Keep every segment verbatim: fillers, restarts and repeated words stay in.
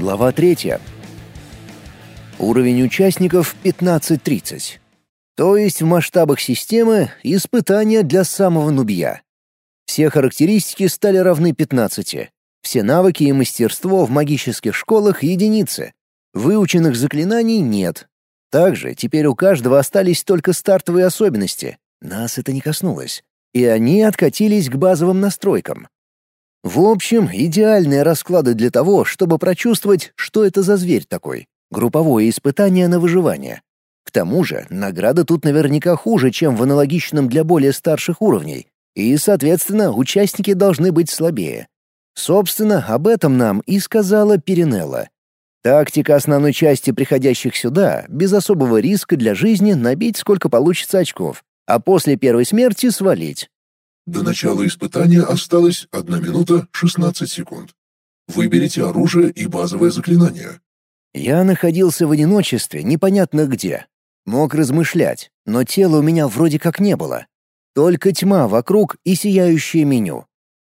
Глава третья. Уровень участников пятнадцать тридцать. То есть в масштабах системы испытания для самого нубья. Все характеристики стали равны пятнадцати. Все навыки и мастерство в магических школах — единицы. Выученных заклинаний нет. Также теперь у каждого остались только стартовые особенности. Нас это не коснулось. И они откатились к базовым настройкам. В общем, идеальные расклады для того, чтобы прочувствовать, что это за зверь такой. Групповое испытание на выживание. К тому же, награда тут наверняка хуже, чем в аналогичном для более старших уровней. И, соответственно, участники должны быть слабее. Собственно, об этом нам и сказала Перинелла. Тактика основной части приходящих сюда — без особого риска для жизни набить сколько получится очков, а после первой смерти свалить. До начала испытания осталось одна минута шестнадцать секунд. Выберите оружие и базовое заклинание. Я находился в одиночестве, непонятно где. Мог размышлять, но тела у меня вроде как не было. Только тьма вокруг и сияющее меню.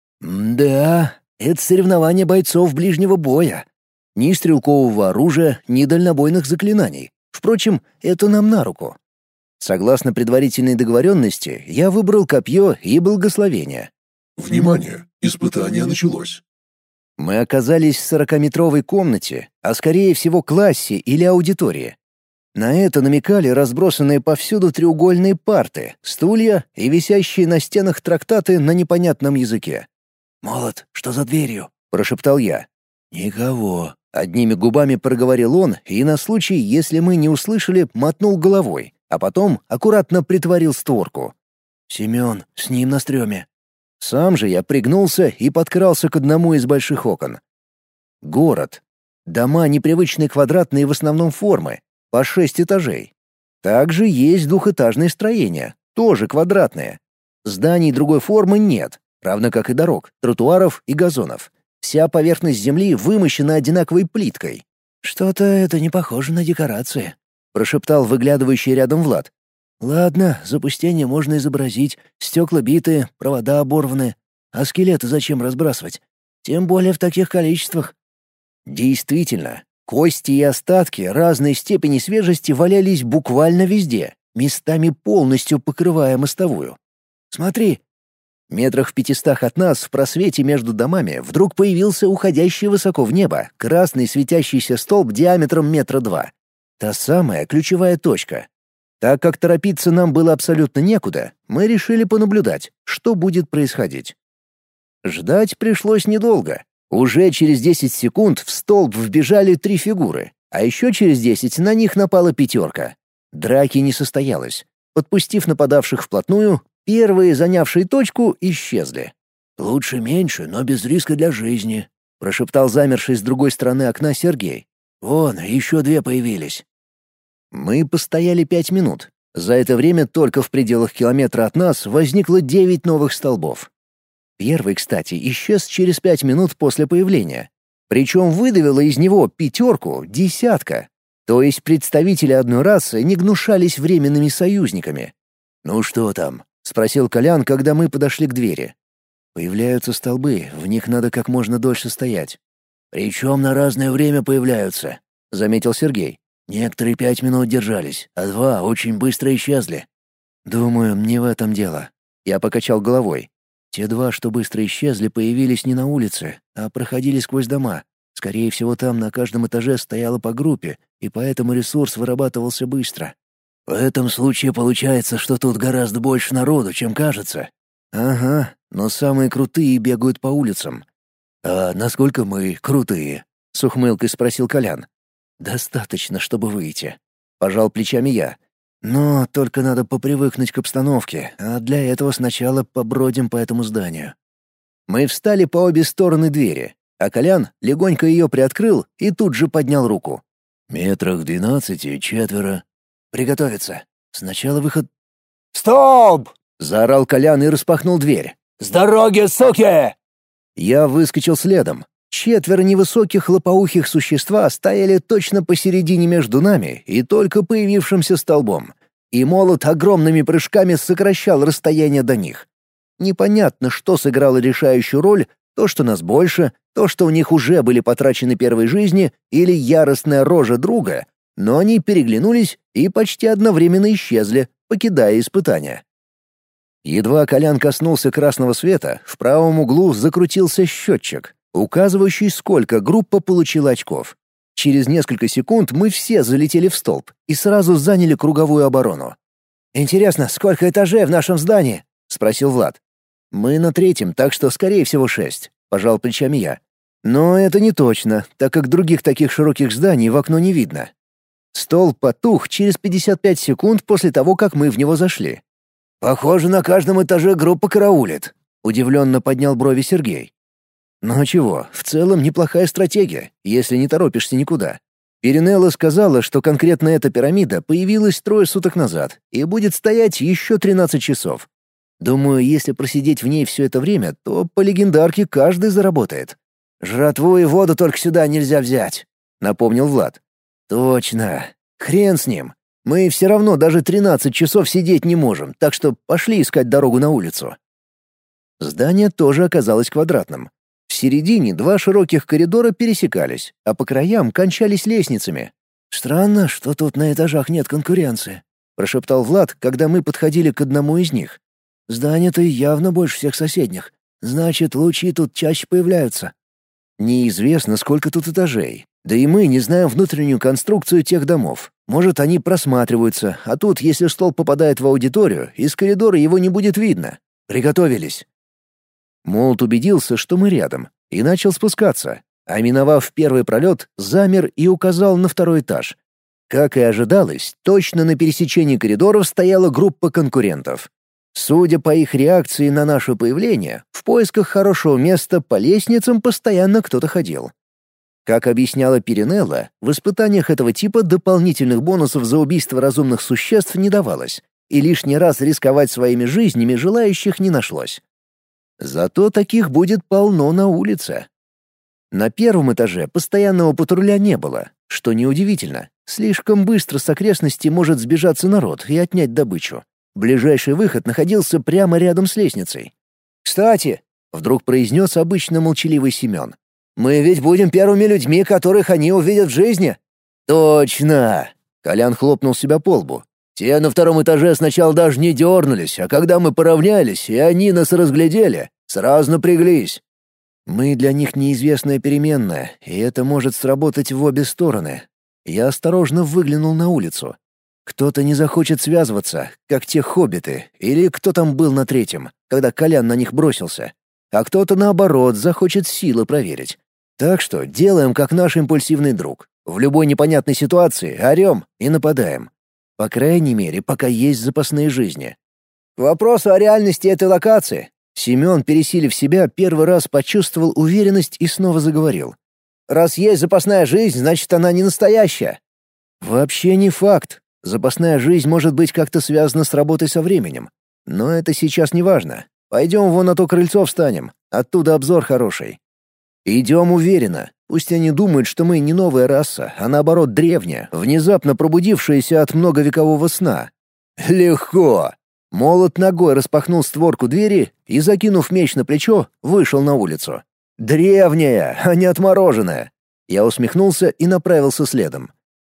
Да, это соревнование бойцов ближнего боя. Ни стрелкового оружия, ни дальнобойных заклинаний. Впрочем, это нам на руку. Согласно предварительной договоренности, я выбрал копье и благословение. Внимание! Испытание началось. Мы оказались в сорокаметровой комнате, а скорее всего классе или аудитории. На это намекали разбросанные повсюду треугольные парты, стулья и висящие на стенах трактаты на непонятном языке. «Молот, что за дверью?» — прошептал я. «Никого», — одними губами проговорил он и на случай, если мы не услышали, мотнул головой, а потом аккуратно притворил створку. «Семен, с ним на стреме». Сам же я пригнулся и подкрался к одному из больших окон. Город. Дома непривычные квадратные в основном формы, по шесть этажей. Также есть двухэтажные строения, тоже квадратные. Зданий другой формы нет, равно как и дорог, тротуаров и газонов. Вся поверхность земли вымощена одинаковой плиткой. «Что-то это не похоже на декорации», — прошептал выглядывающий рядом Влад. «Ладно, запустение можно изобразить, стекла битые, провода оборваны. А скелеты зачем разбрасывать? Тем более в таких количествах». Действительно, кости и остатки разной степени свежести валялись буквально везде, местами полностью покрывая мостовую. «Смотри!» Метрах в пятистах от нас в просвете между домами вдруг появился уходящий высоко в небо красный светящийся столб диаметром метра два. Та самая ключевая точка. Так как торопиться нам было абсолютно некуда, мы решили понаблюдать, что будет происходить. Ждать пришлось недолго. Уже через десять секунд в столб вбежали три фигуры, а еще через десять на них напала пятерка. Драки не состоялось. Подпустив нападавших вплотную, первые, занявшие точку, исчезли. «Лучше меньше, но без риска для жизни», — прошептал замерший с другой стороны окна Сергей. «Вон, еще две появились». Мы постояли пять минут. За это время только в пределах километра от нас возникло девять новых столбов. Первый, кстати, исчез через пять минут после появления. Причем выдавило из него пятерку, десятка. То есть представители одной расы не гнушались временными союзниками. «Ну что там?» — спросил Колян, когда мы подошли к двери. «Появляются столбы, в них надо как можно дольше стоять». «Причем на разное время появляются», — заметил Сергей. «Некоторые пять минут держались, а два очень быстро исчезли». «Думаю, не в этом дело». Я покачал головой. Те два, что быстро исчезли, появились не на улице, а проходили сквозь дома. Скорее всего, там на каждом этаже стояло по группе, и поэтому ресурс вырабатывался быстро. «В этом случае получается, что тут гораздо больше народу, чем кажется». «Ага, но самые крутые бегают по улицам». «А насколько мы крутые?» — с ухмылкой спросил Колян. «Достаточно, чтобы выйти», — пожал плечами я. «Но только надо попривыкнуть к обстановке, а для этого сначала побродим по этому зданию». Мы встали по обе стороны двери, а Колян легонько ее приоткрыл и тут же поднял руку. «Метрах двенадцати четверо. Приготовиться. Сначала выход...» «Стоп!» — заорал Колян и распахнул дверь. «С дороги, суки!» Я выскочил следом. Четверо невысоких лопоухих существа стояли точно посередине между нами и только появившимся столбом, и молот огромными прыжками сокращал расстояние до них. Непонятно, что сыграло решающую роль, то, что нас больше, То, что у них уже были потрачены первые жизни или яростная рожа друга, но они переглянулись и почти одновременно исчезли, покидая испытания. Едва Колян коснулся красного света, в правом углу закрутился счетчик, указывающий, сколько группа получила очков. Через несколько секунд мы все залетели в столб и сразу заняли круговую оборону. «Интересно, сколько этажей в нашем здании?» — спросил Влад. «Мы на третьем, так что, скорее всего, шесть», — пожал плечами я. «Но это не точно, так как других таких широких зданий в окно не видно». Столб потух через пятьдесят пять секунд после того, как мы в него зашли. «Похоже, на каждом этаже группа караулит», — удивленно поднял брови Сергей. «Ну чего, в целом неплохая стратегия, если не торопишься никуда. Перинелла сказала, что конкретно эта пирамида появилась трое суток назад и будет стоять еще тринадцать часов. Думаю, если просидеть в ней все это время, то по легендарке каждый заработает. Жратву и воду только сюда нельзя взять», — напомнил Влад. «Точно. Хрен с ним. Мы все равно даже тринадцать часов сидеть не можем, так что пошли искать дорогу на улицу». Здание тоже оказалось квадратным. В середине два широких коридора пересекались, а по краям кончались лестницами. «Странно, что тут на этажах нет конкуренции», — прошептал Влад, когда мы подходили к одному из них. «Здание-то явно больше всех соседних. Значит, лучи тут чаще появляются». Неизвестно, сколько тут этажей. Да и мы не знаем внутреннюю конструкцию тех домов. Может, они просматриваются, а тут, если столб попадает в аудиторию, из коридора его не будет видно. Приготовились. Молот убедился, что мы рядом, и начал спускаться, а миновав первый пролет, замер и указал на второй этаж. Как и ожидалось, точно на пересечении коридоров стояла группа конкурентов. Судя по их реакции на наше появление, в поисках хорошего места по лестницам постоянно кто-то ходил. Как объясняла Перинелла, в испытаниях этого типа дополнительных бонусов за убийство разумных существ не давалось, и лишний раз рисковать своими жизнями желающих не нашлось. Зато таких будет полно на улице. На первом этаже постоянного патруля не было, что неудивительно. Слишком быстро с окрестностей может сбежаться народ и отнять добычу. Ближайший выход находился прямо рядом с лестницей. «Кстати», — вдруг произнес обычно молчаливый Семен, «мы ведь будем первыми людьми, которых они увидят в жизни». «Точно!» — Колян хлопнул себя по лбу. «Те на втором этаже сначала даже не дернулись, а когда мы поравнялись, и они нас разглядели, сразу напряглись. Мы для них неизвестная переменная, и это может сработать в обе стороны». Я осторожно выглянул на улицу. Кто-то не захочет связываться, как те хоббиты, или кто там был на третьем, когда Колян на них бросился. А кто-то, наоборот, захочет силы проверить. Так что делаем, как наш импульсивный друг. В любой непонятной ситуации орем и нападаем. По крайней мере, пока есть запасные жизни. К вопросу о реальности этой локации. Семен, пересилив себя, первый раз почувствовал уверенность и снова заговорил. «Раз есть запасная жизнь, значит, она не настоящая». «Вообще не факт. Запасная жизнь может быть как-то связана с работой со временем. Но это сейчас не важно. Пойдем вон на то крыльцо встанем. Оттуда обзор хороший. Идем уверенно. Пусть они думают, что мы не новая раса, а наоборот древняя, внезапно пробудившаяся от многовекового сна». «Легко!» Молот ногой распахнул створку двери и, закинув меч на плечо, вышел на улицу. «Древняя, а не отмороженная!» Я усмехнулся и направился следом.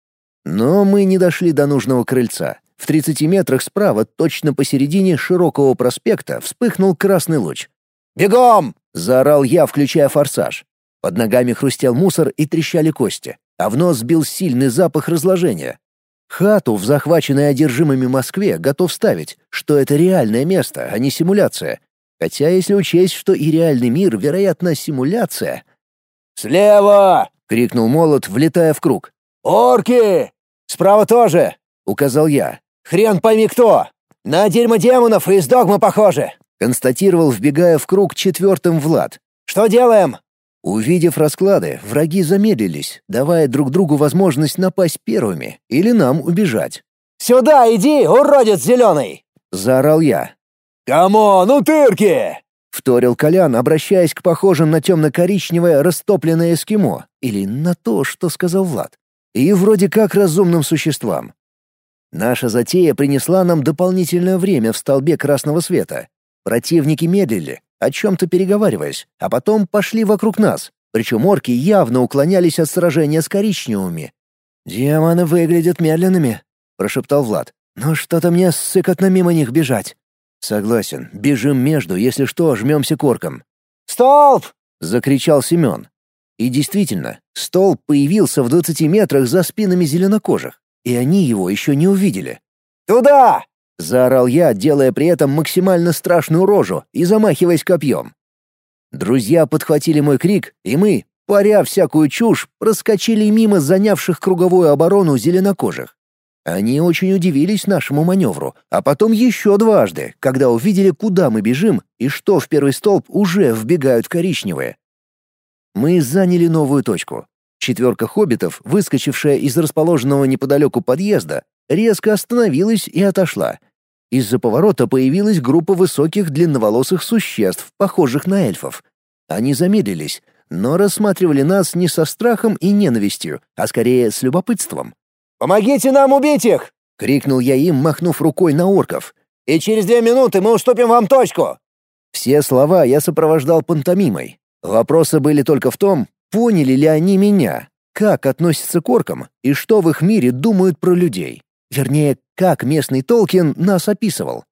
Но мы не дошли до нужного крыльца. В тридцати метрах справа, точно посередине широкого проспекта, вспыхнул красный луч. «Бегом!» — заорал я, включая форсаж. Под ногами хрустел мусор и трещали кости, а в нос бил сильный запах разложения. Хату в захваченной одержимыми Москве готов ставить, что это реальное место, а не симуляция. Хотя если учесть, что и реальный мир, вероятно, симуляция... «Слева!» — крикнул молот, влетая в круг. «Орки! Справа тоже!» — указал я. «Хрен пойми кто! На дерьмо демонов из догмы похоже!» — констатировал, вбегая в круг четвертым Влад. «Что делаем?» Увидев расклады, враги замедлились, давая друг другу возможность напасть первыми или нам убежать. «Сюда иди, уродец зеленый!» — заорал я. «Камон, утырки!» — вторил Колян, обращаясь к похожим на темно-коричневое растопленное эскимо, или на то, что сказал Влад, и вроде как разумным существам. Наша затея принесла нам дополнительное время в столбе красного света. Противники медлили, о чем-то переговариваясь, а потом пошли вокруг нас, Причем орки явно уклонялись от сражения с коричневыми. «Демоны выглядят медленными», — прошептал Влад. «Но что-то мне сыкотно мимо них бежать». «Согласен. Бежим между, если что, жмемся к оркам». «Столб!» — закричал Семен. И действительно, столб появился в двадцати метрах за спинами зеленокожих, и они его еще не увидели. «Туда!» — заорал я, делая при этом максимально страшную рожу и замахиваясь копьем. Друзья подхватили мой крик, и мы, паря всякую чушь, проскочили мимо занявших круговую оборону зеленокожих. Они очень удивились нашему маневру, а потом еще дважды, когда увидели, куда мы бежим и что в первый столб уже вбегают коричневые. Мы заняли новую точку. Четверка хоббитов, выскочившая из расположенного неподалеку подъезда, резко остановилась и отошла. Из-за поворота появилась группа высоких длинноволосых существ, похожих на эльфов. Они замедлились, но рассматривали нас не со страхом и ненавистью, а скорее с любопытством. «Помогите нам убить их!» — крикнул я им, махнув рукой на орков. «И через две минуты мы уступим вам точку!» Все слова я сопровождал пантомимой. Вопросы были только в том, поняли ли они меня, как относятся к оркам и что в их мире думают про людей. Вернее, как местный Толкин нас описывал.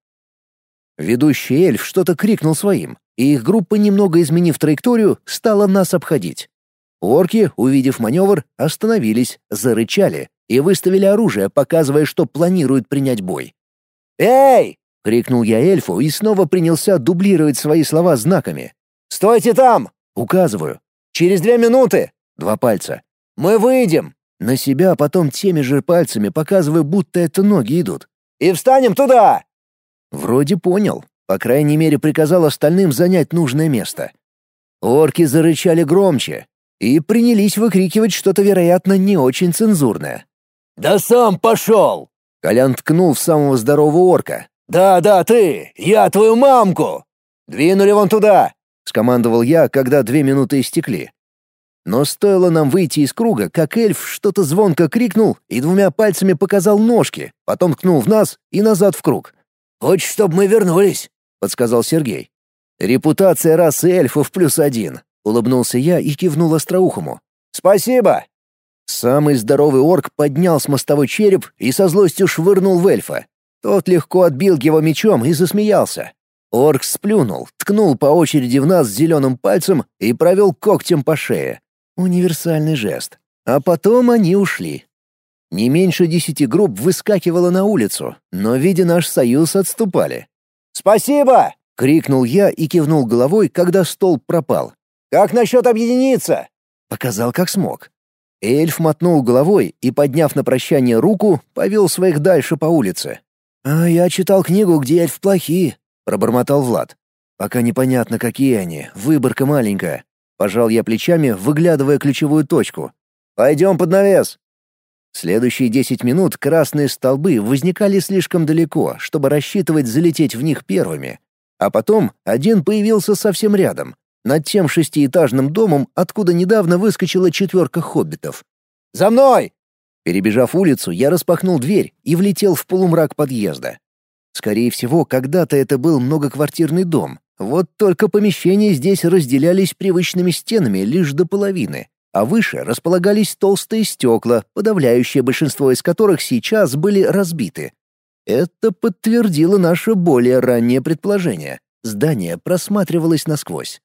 Ведущий эльф что-то крикнул своим, и их группа, немного изменив траекторию, стала нас обходить. Орки, увидев маневр, остановились, зарычали и выставили оружие, показывая, что планируют принять бой. «Эй!» — крикнул я эльфу и снова принялся дублировать свои слова знаками. «Стойте там!» — указываю. «Через две минуты!» — два пальца. «Мы выйдем!» На себя потом теми же пальцами показываю, будто это ноги идут. «И встанем туда!» Вроде понял. По крайней мере, приказал остальным занять нужное место. Орки зарычали громче и принялись выкрикивать что-то, вероятно, не очень цензурное. «Да сам пошел!» Колян ткнул в самого здорового орка. «Да, да, ты! Я твою мамку! Двинули вон туда!» — скомандовал я, когда две минуты истекли. Но стоило нам выйти из круга, как эльф что-то звонко крикнул и двумя пальцами показал ножки, потом ткнул в нас и назад в круг. «Хочешь, чтобы мы вернулись?» — подсказал Сергей. «Репутация расы эльфов плюс один», — улыбнулся я и кивнул остроухому. «Спасибо!» Самый здоровый орк поднял с мостовой череп и со злостью швырнул в эльфа. Тот легко отбил его мечом и засмеялся. Орк сплюнул, ткнул по очереди в нас зеленым пальцем и провел когтем по шее. Универсальный жест. А потом они ушли. Не меньше десяти групп выскакивало на улицу, но, видя наш союз, отступали. «Спасибо!» — крикнул я и кивнул головой, когда столб пропал. «Как насчет объединиться?» Показал, как смог. Эльф мотнул головой и, подняв на прощание руку, повел своих дальше по улице. «А я читал книгу, где эльф плохие», — пробормотал Влад. «Пока непонятно, какие они, выборка маленькая». Пожал я плечами, выглядывая ключевую точку. «Пойдем под навес». Следующие десять минут красные столбы возникали слишком далеко, чтобы рассчитывать залететь в них первыми. А потом один появился совсем рядом, над тем шестиэтажным домом, откуда недавно выскочила четверка хоббитов. «За мной!» Перебежав улицу, я распахнул дверь и влетел в полумрак подъезда. Скорее всего, когда-то это был многоквартирный дом, вот только помещения здесь разделялись привычными стенами лишь до половины, а выше располагались толстые стекла, подавляющее большинство из которых сейчас были разбиты. Это подтвердило наше более раннее предположение. Здание просматривалось насквозь.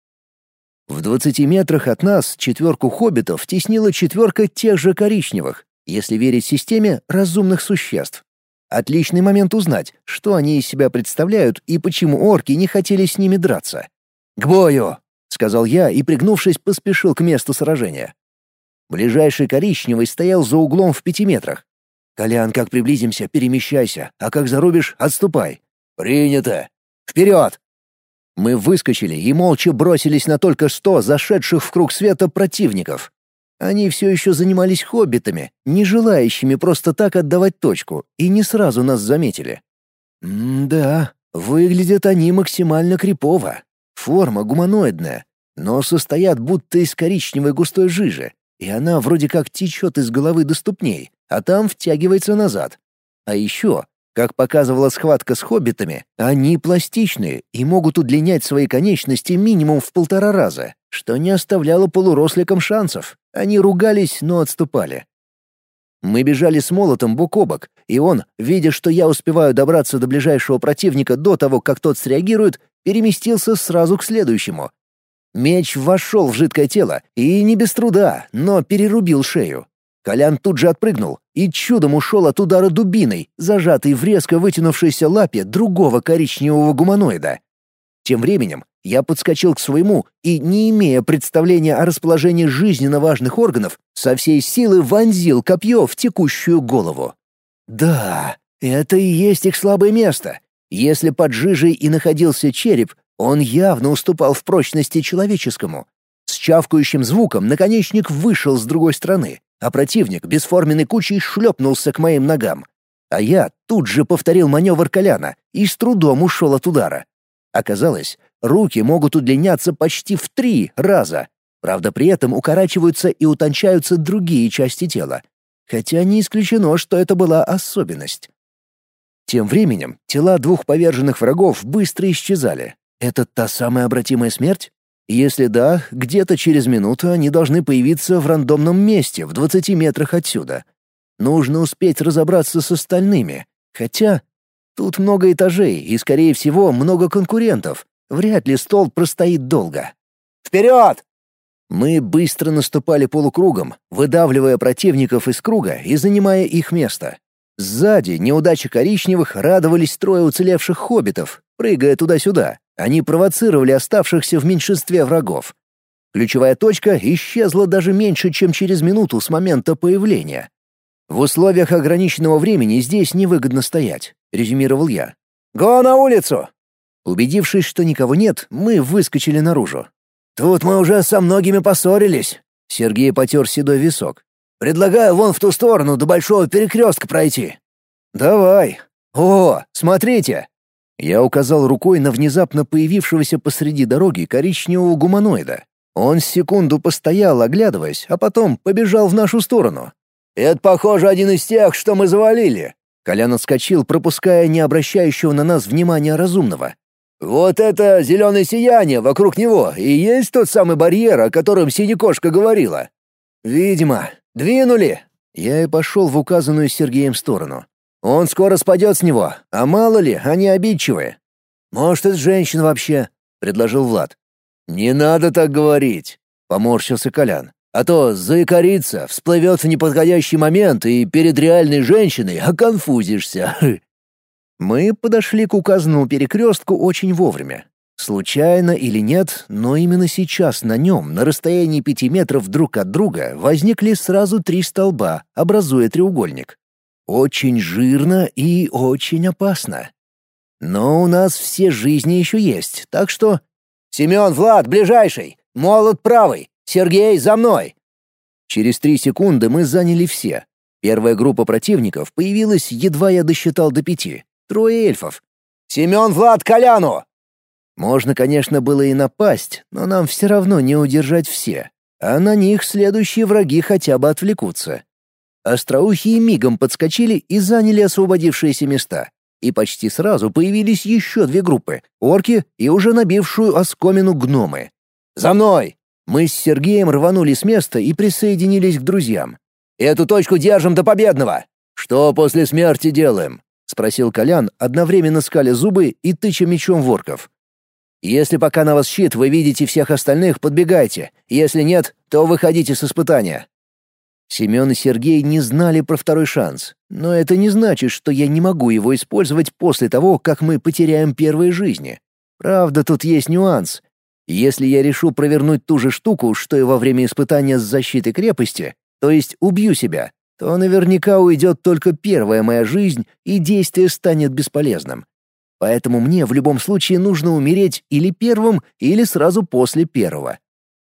В двадцати метрах от нас четверку хоббитов теснила четверка тех же коричневых, если верить системе разумных существ. Отличный момент узнать, что они из себя представляют и почему орки не хотели с ними драться. «К бою!» — сказал я и, пригнувшись, поспешил к месту сражения. Ближайший коричневый стоял за углом в пяти метрах. «Колян, как приблизимся, перемещайся, а как зарубишь — отступай». «Принято! Вперед!» Мы выскочили и молча бросились на только что зашедших в круг света противников. Они все еще занимались хоббитами, не желающими просто так отдавать точку, и не сразу нас заметили. М-да, выглядят они максимально крипово. Форма гуманоидная, но состоят будто из коричневой густой жижи, и она вроде как течет из головы до ступней, а там втягивается назад. А еще Как показывала схватка с хоббитами, они пластичные и могут удлинять свои конечности минимум в полтора раза, что не оставляло полуросликам шансов. Они ругались, но отступали. Мы бежали с молотом бок о бок, и он, видя, что я успеваю добраться до ближайшего противника до того, как тот среагирует, переместился сразу к следующему. Меч вошел в жидкое тело, и не без труда, но перерубил шею. Колян тут же отпрыгнул и чудом ушел от удара дубиной, зажатой в резко вытянувшейся лапе другого коричневого гуманоида. Тем временем я подскочил к своему и, не имея представления о расположении жизненно важных органов, со всей силы вонзил копье в текущую голову. Да, это и есть их слабое место. Если под жижей и находился череп, он явно уступал в прочности человеческому. С чавкающим звуком наконечник вышел с другой стороны, а противник бесформенной кучей шлепнулся к моим ногам. А я тут же повторил маневр Коляна и с трудом ушел от удара. Оказалось, руки могут удлиняться почти в три раза. Правда, при этом укорачиваются и утончаются другие части тела. Хотя не исключено, что это была особенность. Тем временем тела двух поверженных врагов быстро исчезали. Это та самая обратимая смерть? Если да, где-то через минуту они должны появиться в рандомном месте в двадцати метрах отсюда. Нужно успеть разобраться с остальными. Хотя тут много этажей и, скорее всего, много конкурентов. Вряд ли стол простоит долго. «Вперед!» Мы быстро наступали полукругом, выдавливая противников из круга и занимая их место. Сзади неудачи коричневых радовались трое уцелевших хоббитов, прыгая туда-сюда. Они провоцировали оставшихся в меньшинстве врагов. Ключевая точка исчезла даже меньше, чем через минуту с момента появления. «В условиях ограниченного времени здесь невыгодно стоять», — резюмировал я. «Го на улицу!» Убедившись, что никого нет, мы выскочили наружу. «Тут мы уже со многими поссорились», — Сергей потер седой висок. «Предлагаю вон в ту сторону до большого перекрестка пройти». «Давай. О, смотрите!» Я указал рукой на внезапно появившегося посреди дороги коричневого гуманоида. Он секунду постоял, оглядываясь, а потом побежал в нашу сторону. «Это, похоже, один из тех, что мы завалили». Колян отскочил, пропуская не обращающего на нас внимания разумного. «Вот это зеленое сияние вокруг него и есть тот самый барьер, о котором Синекошка говорила?» «Видимо. Двинули!» Я и пошел в указанную Сергеем сторону. «Он скоро спадет с него, а мало ли, они обидчивые». «Может, это женщина вообще?» — предложил Влад. «Не надо так говорить», — поморщился Колян. «А то заикарится, всплывет в неподходящий момент, и перед реальной женщиной оконфузишься». Мы подошли к указанному перекрестку очень вовремя. Случайно или нет, но именно сейчас на нем, на расстоянии пяти метров друг от друга, возникли сразу три столба, образуя треугольник. Очень жирно и очень опасно. Но у нас все жизни еще есть, так что... «Семен, Влад, ближайший! Молот правый! Сергей, за мной!» Через три секунды мы заняли все. Первая группа противников появилась, едва я досчитал до пяти. Трое эльфов. «Семен, Влад, Коляну!» Можно, конечно, было и напасть, но нам все равно не удержать все. А на них следующие враги хотя бы отвлекутся. Остроухие мигом подскочили и заняли освободившиеся места. И почти сразу появились еще две группы — орки и уже набившую оскомину гномы. «За мной!» Мы с Сергеем рванули с места и присоединились к друзьям. «Эту точку держим до победного!» «Что после смерти делаем?» — спросил Колян, одновременно скаля зубы и тыча мечом в орков. «Если пока на вас щит, вы видите всех остальных, подбегайте. Если нет, то выходите с испытания». Семен и Сергей не знали про второй шанс, но это не значит, что я не могу его использовать после того, как мы потеряем первые жизни. Правда, тут есть нюанс. Если я решу провернуть ту же штуку, что и во время испытания с защитой крепости, то есть убью себя, то наверняка уйдет только первая моя жизнь, и действие станет бесполезным. Поэтому мне в любом случае нужно умереть или первым, или сразу после первого.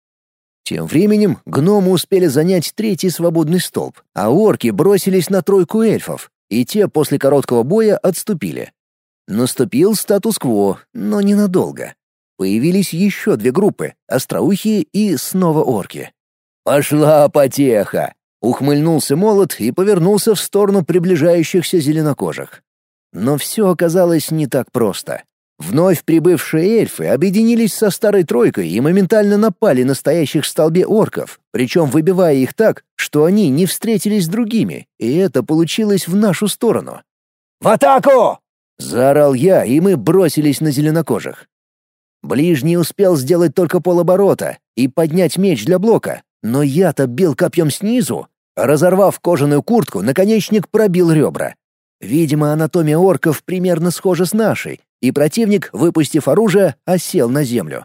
Тем временем гномы успели занять третий свободный столб, а орки бросились на тройку эльфов, и те после короткого боя отступили. Наступил статус-кво, но ненадолго. Появились еще две группы — остроухие и снова орки. «Пошла потеха!» — ухмыльнулся молот и повернулся в сторону приближающихся зеленокожих. Но все оказалось не так просто. Вновь прибывшие эльфы объединились со старой тройкой и моментально напали на стоящих в столбе орков, причем выбивая их так, что они не встретились с другими, и это получилось в нашу сторону. «В атаку!» — заорал я, и мы бросились на зеленокожих. Ближний успел сделать только полоборота и поднять меч для блока, но я-то бил копьем снизу. Разорвав кожаную куртку, наконечник пробил ребра. Видимо, анатомия орков примерно схожа с нашей, и противник, выпустив оружие, осел на землю.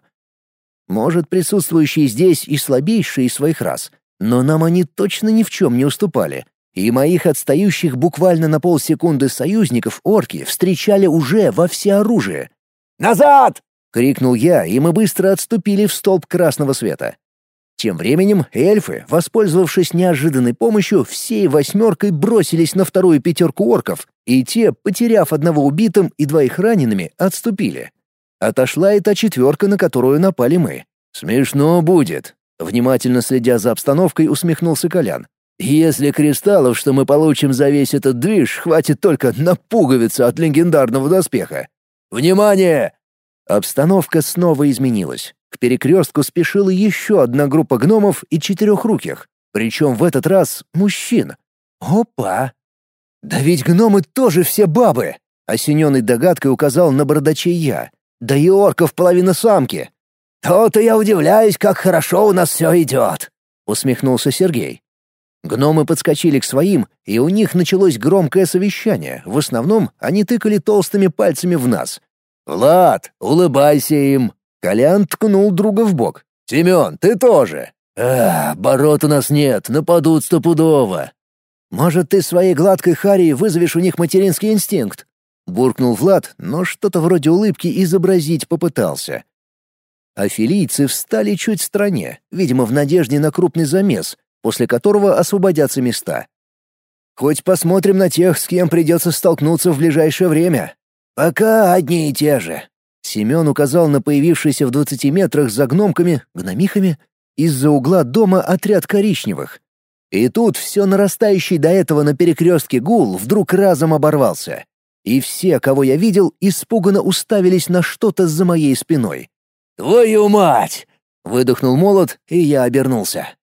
Может, присутствующие здесь и слабейшие из своих рас, но нам они точно ни в чем не уступали, и моих отстающих буквально на полсекунды союзников орки встречали уже во всеоружие. «Назад!» — крикнул я, и мы быстро отступили в столб красного света. Тем временем эльфы, воспользовавшись неожиданной помощью, всей восьмеркой бросились на вторую пятерку орков, и те, потеряв одного убитым и двоих ранеными, отступили. Отошла и та четверка, на которую напали мы. «Смешно будет», — внимательно следя за обстановкой, усмехнулся Колян. «Если кристаллов, что мы получим за весь этот движ, хватит только на пуговицу от легендарного доспеха. Внимание!» Обстановка снова изменилась. К перекрестку спешила еще одна группа гномов и четырехруких, причем в этот раз мужчин. Опа! Да ведь гномы тоже все бабы! Осененный догадкой указал на бородачей я. Да и орков половина самки. То-то я удивляюсь, как хорошо у нас все идет, усмехнулся Сергей. Гномы подскочили к своим, и у них началось громкое совещание. В основном они тыкали толстыми пальцами в нас. «Влад, улыбайся им!» Колян ткнул друга в бок. «Семен, ты тоже!» «Ах, бород у нас нет, нападут стопудово!» «Может, ты своей гладкой Харей вызовешь у них материнский инстинкт?» Буркнул Влад, но что-то вроде улыбки изобразить попытался. Афилийцы встали чуть в стороне, видимо, в надежде на крупный замес, после которого освободятся места. «Хоть посмотрим на тех, с кем придется столкнуться в ближайшее время. Пока одни и те же». Семен указал на появившийся в двадцати метрах за гномками, гномихами, из-за угла дома отряд коричневых. И тут все нарастающий до этого на перекрестке гул вдруг разом оборвался. И все, кого я видел, испуганно уставились на что-то за моей спиной. «Твою мать!» — выдохнул молот, и я обернулся.